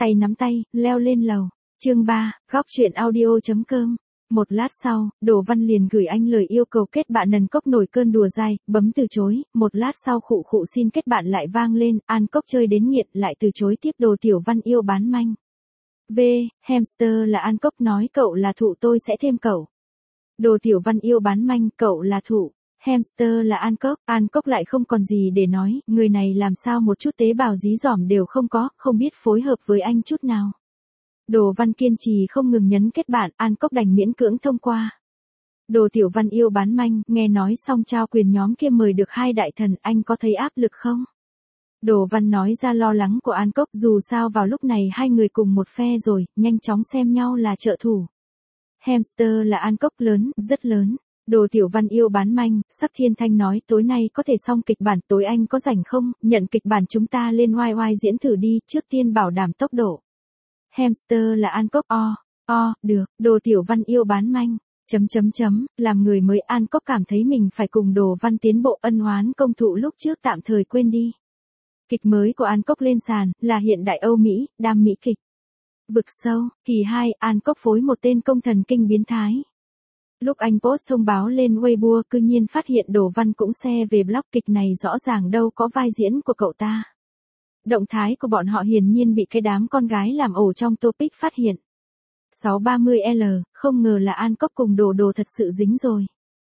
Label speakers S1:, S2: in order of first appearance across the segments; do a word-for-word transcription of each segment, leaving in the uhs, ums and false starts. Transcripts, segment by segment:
S1: tay nắm tay, leo lên lầu. Chương ba, góc truyện audio chấm com. Một lát sau, Đồ Văn liền gửi anh lời yêu cầu kết bạn An Cốc nổi cơn đùa dai, bấm từ chối, một lát sau khụ khụ xin kết bạn lại vang lên, An Cốc chơi đến nghiện lại từ chối tiếp Đồ Tiểu Văn yêu bán manh. V, hamster là An Cốc nói cậu là thụ tôi sẽ thêm cậu. Đồ Tiểu Văn yêu bán manh, cậu là thụ. Hamster là An Cốc, An Cốc lại không còn gì để nói, người này làm sao một chút tế bào dí dỏm đều không có, không biết phối hợp với anh chút nào. Đồ Văn kiên trì không ngừng nhấn kết bạn, An Cốc đành miễn cưỡng thông qua. Đồ Tiểu Văn yêu bán manh, nghe nói xong trao quyền nhóm kia mời được hai đại thần, anh có thấy áp lực không? Đồ Văn nói ra lo lắng của An Cốc, dù sao vào lúc này hai người cùng một phe rồi, nhanh chóng xem nhau là trợ thủ. Hamster là An Cốc lớn, rất lớn. Đồ Tiểu Văn yêu bán manh, Sắc Thiên Thanh nói tối nay có thể xong kịch bản, tối anh có rảnh không, nhận kịch bản chúng ta lên oai oai diễn thử đi, trước tiên bảo đảm tốc độ. Hamster là An Cốc, o, o, được, Đồ Tiểu Văn yêu bán manh, chấm chấm chấm, làm người mới An Cốc cảm thấy mình phải cùng Đồ Văn tiến bộ, ân oán công thụ lúc trước tạm thời quên đi. Kịch mới của An Cốc lên sàn, là hiện đại Âu Mỹ, đam mỹ kịch. Vực sâu, kỳ hai, An Cốc phối một tên công thần kinh biến thái. Lúc anh post thông báo lên Weibo cư nhiên phát hiện Đồ Văn cũng share về blog, kịch này rõ ràng đâu có vai diễn của cậu ta. Động thái của bọn họ hiển nhiên bị cái đám con gái làm ẩu trong topic phát hiện. sáu ba mươi L, không ngờ là An Cốc cùng Đồ Đồ thật sự dính rồi.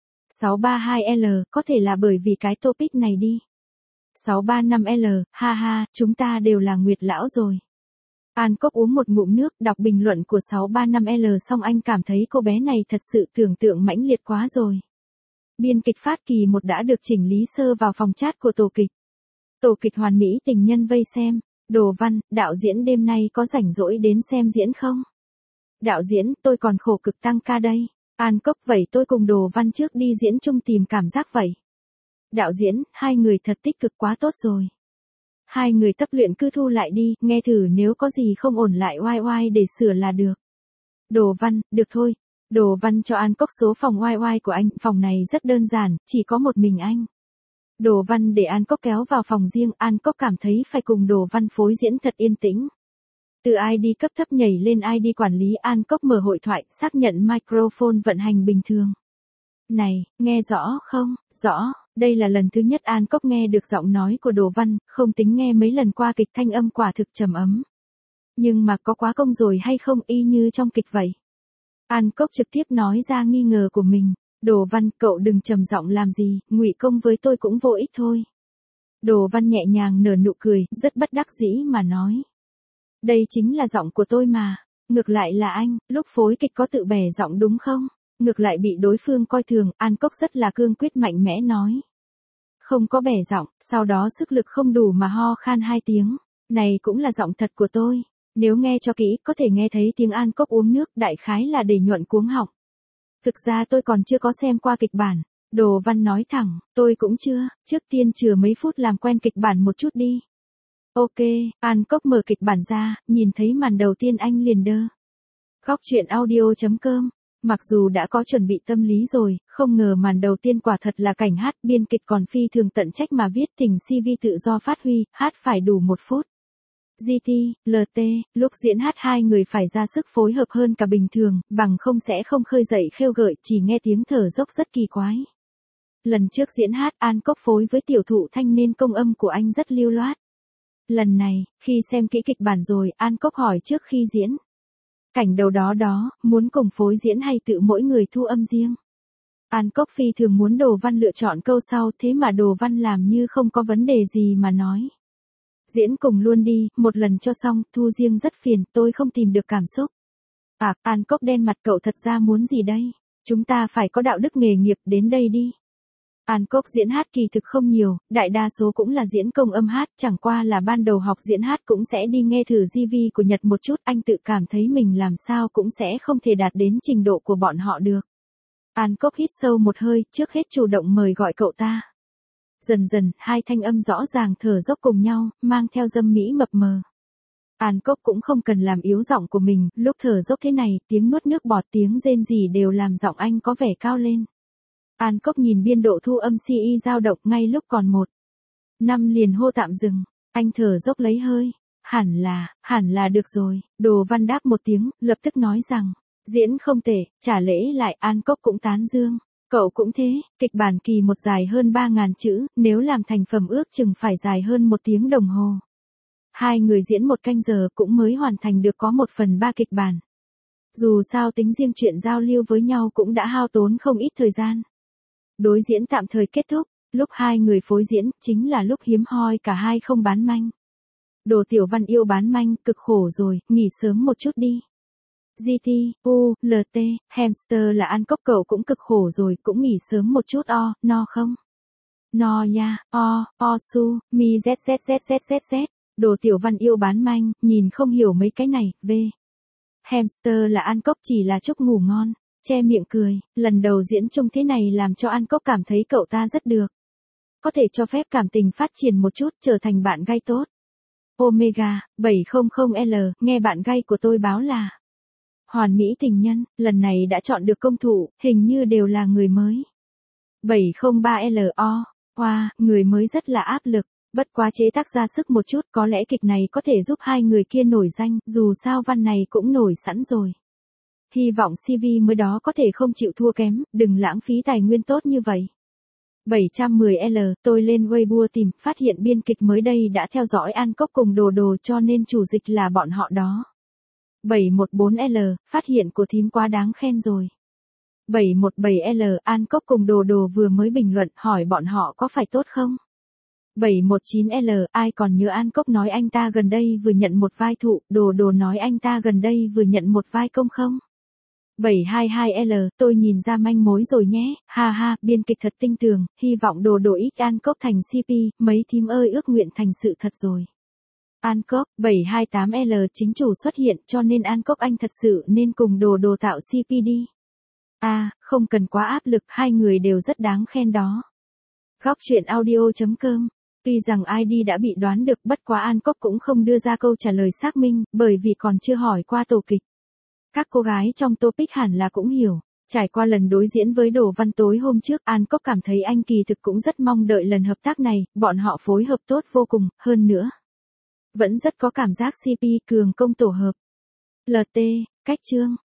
S1: sáu ba hai L, có thể là bởi vì cái topic này đi. sáu ba năm L, ha ha, chúng ta đều là Nguyệt lão rồi. An Cốc uống một ngụm nước, đọc bình luận của sáu ba năm L xong anh cảm thấy cô bé này thật sự tưởng tượng mãnh liệt quá rồi. Biên kịch Phát Kỳ một đã được chỉnh lý sơ vào phòng chat của tổ kịch. Tổ kịch Hoàn Mỹ tình nhân vây xem. Đồ Văn, đạo diễn đêm nay có rảnh rỗi đến xem diễn không? Đạo diễn, tôi còn khổ cực tăng ca đây. An Cốc, vậy tôi cùng Đồ Văn trước đi diễn chung tìm cảm giác vậy. Đạo diễn, hai người thật tích cực quá tốt rồi. Hai người tập luyện cứ thu lại đi, nghe thử nếu có gì không ổn lại oai oai để sửa là được. Đồ Văn, được thôi. Đồ Văn cho An Cốc số phòng oai oai của anh, phòng này rất đơn giản, chỉ có một mình anh. Đồ Văn để An Cốc kéo vào phòng riêng, An Cốc cảm thấy phải cùng Đồ Văn phối diễn thật yên tĩnh. Từ i đê cấp thấp nhảy lên i đê quản lý, An Cốc mở hội thoại, xác nhận microphone vận hành bình thường. Này, nghe rõ không? Rõ. Đây là lần thứ nhất An Cốc nghe được giọng nói của Đồ Văn, không tính nghe mấy lần qua kịch thanh âm quả thực trầm ấm. Nhưng mà có quá công rồi hay không, y như trong kịch vậy. An Cốc trực tiếp nói ra nghi ngờ của mình. Đồ Văn, cậu đừng trầm giọng làm gì, ngụy công với tôi cũng vô ích thôi. Đồ Văn nhẹ nhàng nở nụ cười, rất bất đắc dĩ mà nói. Đây chính là giọng của tôi mà. Ngược lại là anh, lúc phối kịch có tự bẻ giọng đúng không? Ngược lại bị đối phương coi thường, An Cốc rất là cương quyết mạnh mẽ nói. Không có bẻ giọng, sau đó sức lực không đủ mà ho khan hai tiếng. Này cũng là giọng thật của tôi. Nếu nghe cho kỹ, có thể nghe thấy tiếng An Cốc uống nước, đại khái là để nhuận cuống họng. Thực ra tôi còn chưa có xem qua kịch bản. Đồ Văn nói thẳng, tôi cũng chưa, trước tiên chừa mấy phút làm quen kịch bản một chút đi. Ok, An Cốc mở kịch bản ra, nhìn thấy màn đầu tiên anh liền đơ. Góc truyện audio chấm com. Mặc dù đã có chuẩn bị tâm lý rồi, không ngờ màn đầu tiên quả thật là cảnh hát, biên kịch còn phi thường tận trách mà viết tình xê vê tự do phát huy, hát phải đủ một phút. giê tê, lờ tê, lúc diễn hát hai người phải ra sức phối hợp hơn cả bình thường, bằng không sẽ không khơi dậy khêu gợi, chỉ nghe tiếng thở dốc rất kỳ quái. Lần trước diễn hát An Cốc phối với Tiểu Thụ Thanh nên công âm của anh rất lưu loát. Lần này, khi xem kỹ kịch bản rồi, An Cốc hỏi trước khi diễn. Cảnh đầu đó đó, muốn cùng phối diễn hay tự mỗi người thu âm riêng? An Cốc phi thường muốn Đồ Văn lựa chọn câu sau, thế mà Đồ Văn làm như không có vấn đề gì mà nói. Diễn cùng luôn đi, một lần cho xong, thu riêng rất phiền, tôi không tìm được cảm xúc. À, An Cốc đen mặt, cậu thật ra muốn gì đây? Chúng ta phải có đạo đức nghề nghiệp, đến đây đi. An Cốc diễn hát kỳ thực không nhiều, đại đa số cũng là diễn công âm hát, chẳng qua là ban đầu học diễn hát cũng sẽ đi nghe thử giê vê của Nhật một chút, anh tự cảm thấy mình làm sao cũng sẽ không thể đạt đến trình độ của bọn họ được. An Cốc hít sâu một hơi, trước hết chủ động mời gọi cậu ta. Dần dần, hai thanh âm rõ ràng thở dốc cùng nhau, mang theo dâm mỹ mập mờ. An Cốc cũng không cần làm yếu giọng của mình, lúc thở dốc thế này, tiếng nuốt nước bọt, tiếng rên rỉ đều làm giọng anh có vẻ cao lên. An Cốc nhìn biên độ thu âm xê e dao động ngay lúc còn một. Năm liền hô tạm dừng, anh thở dốc lấy hơi. Hẳn là, hẳn là được rồi, Đồ Văn đáp một tiếng, lập tức nói rằng, diễn không tệ, trả lễ lại An Cốc cũng tán dương. Cậu cũng thế, kịch bản kỳ một dài hơn ba ngàn chữ, nếu làm thành phẩm ước chừng phải dài hơn một tiếng đồng hồ. Hai người diễn một canh giờ cũng mới hoàn thành được có một phần ba kịch bản. Dù sao tính riêng chuyện giao lưu với nhau cũng đã hao tốn không ít thời gian. Đối diễn tạm thời kết thúc, lúc hai người phối diễn, chính là lúc hiếm hoi cả hai không bán manh. Đồ Tiểu Văn yêu bán manh, cực khổ rồi, nghỉ sớm một chút đi. giê tê, U, lờ tê, hamster là An Cốc cậu cũng cực khổ rồi, cũng nghỉ sớm một chút o, no không? No ya, o, o su, mi z z z z z z. Đồ Tiểu Văn yêu bán manh, nhìn không hiểu mấy cái này, v. Hamster là An Cốc chỉ là chúc ngủ ngon, che miệng cười, lần đầu diễn chung thế này làm cho An Cốc cảm thấy cậu ta rất được. Có thể cho phép cảm tình phát triển một chút, trở thành bạn gay tốt. Omega, bảy trăm L, nghe bạn gay của tôi báo là Hoàn Mỹ tình nhân, lần này đã chọn được công thủ, hình như đều là người mới. bảy không ba L O, wow, người mới rất là áp lực, bất quá chế tác ra sức một chút, có lẽ kịch này có thể giúp hai người kia nổi danh, dù sao văn này cũng nổi sẵn rồi. Hy vọng xê vê mới đó có thể không chịu thua kém, đừng lãng phí tài nguyên tốt như vậy. bảy trăm mười L, tôi lên Weibo tìm, phát hiện biên kịch mới đây đã theo dõi An Cốc cùng Đồ Đồ cho nên chủ dịch là bọn họ đó. bảy một bốn L, phát hiện của thím quá đáng khen rồi. bảy một bảy L, An Cốc cùng Đồ Đồ vừa mới bình luận hỏi bọn họ có phải tốt không? bảy một chín L, ai còn nhớ An Cốc nói anh ta gần đây vừa nhận một vai thụ, Đồ Đồ nói anh ta gần đây vừa nhận một vai công không? bảy hai hai L, tôi nhìn ra manh mối rồi nhé, ha ha, biên kịch thật tinh tường, hy vọng Đồ Đồ ít An Cốc thành xê pê, mấy thím ơi ước nguyện thành sự thật rồi. An Cốc, bảy hai tám L chính chủ xuất hiện cho nên An Cốc anh thật sự nên cùng Đồ Đồ tạo xê pê đi. À, không cần quá áp lực, hai người đều rất đáng khen đó. Góc truyện audio.com. Tuy rằng i đê đã bị đoán được bất quá An Cốc cũng không đưa ra câu trả lời xác minh, bởi vì còn chưa hỏi qua tổ kịch. Các cô gái trong topic hẳn là cũng hiểu. Trải qua lần đối diễn với Đồ Văn tối hôm trước, An Cốc cảm thấy anh kỳ thực cũng rất mong đợi lần hợp tác này, bọn họ phối hợp tốt vô cùng, hơn nữa. Vẫn rất có cảm giác xê pê cường công tổ hợp. lờ tê, cách chương.